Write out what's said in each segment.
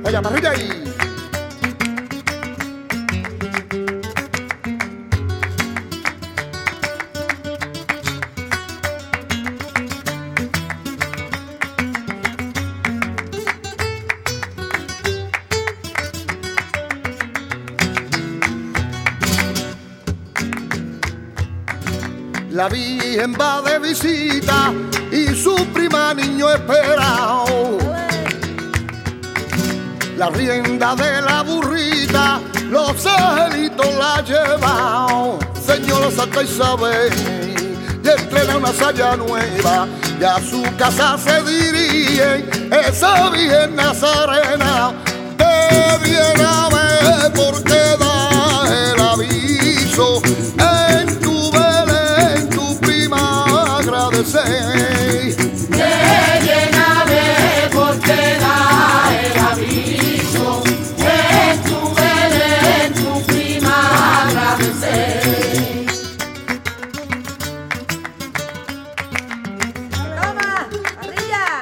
Vaya parrilla ahí. La Virgen va de visita y su prima niño esperado. La rienda de la burrita, los angelitos la llevan. Señora Santa Isabel, y estrena una saya nueva, y a su casa se dirige esa Virgen Nazarena. Debiera ver porque da el aviso en tu Belén, tu prima agradecer. Debiera ver porque da el aviso en tu Belén, tu prima agradecer. ¡Toma! ¡Parrilla!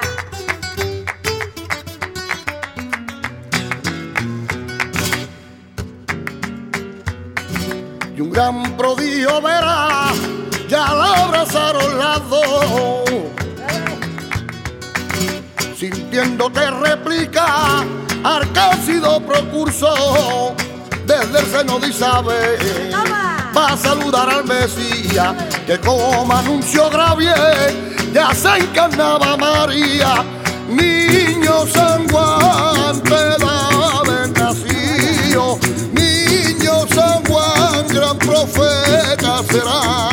Y un gran prodigio verá, ya la abrazaron las dos. Sintiendo que replica, Arcásido procursó desde el seno de Isabel. Va a saludar al Mesías, que como anunció Gravier, ya se encarnaba María. Niño San Juan te da haber nacido, niño San Juan gran profeta será.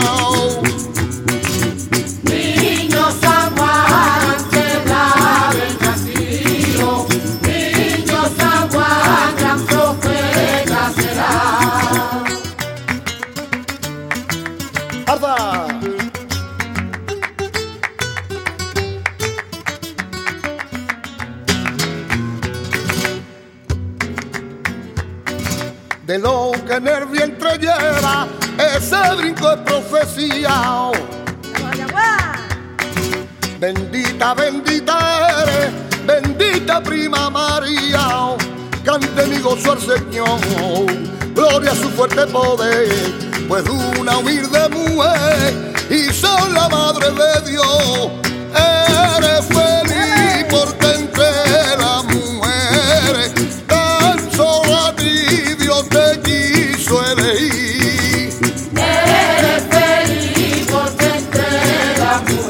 Niño San Juan te da el nacido, niño San Juan gran profeta será. ¡Arda! De lo que en el vientre lleva, ese brinco es profecía. Bendita, bendita eres, bendita prima María. Cante mi gozo al Señor, gloria a su fuerte poder. Pues una humilde mujer y son la madre de Dios. Eres feliz porque entre las mujeres tan solo a ti Dios te quiso elegir. Eres feliz porque entre las mujeres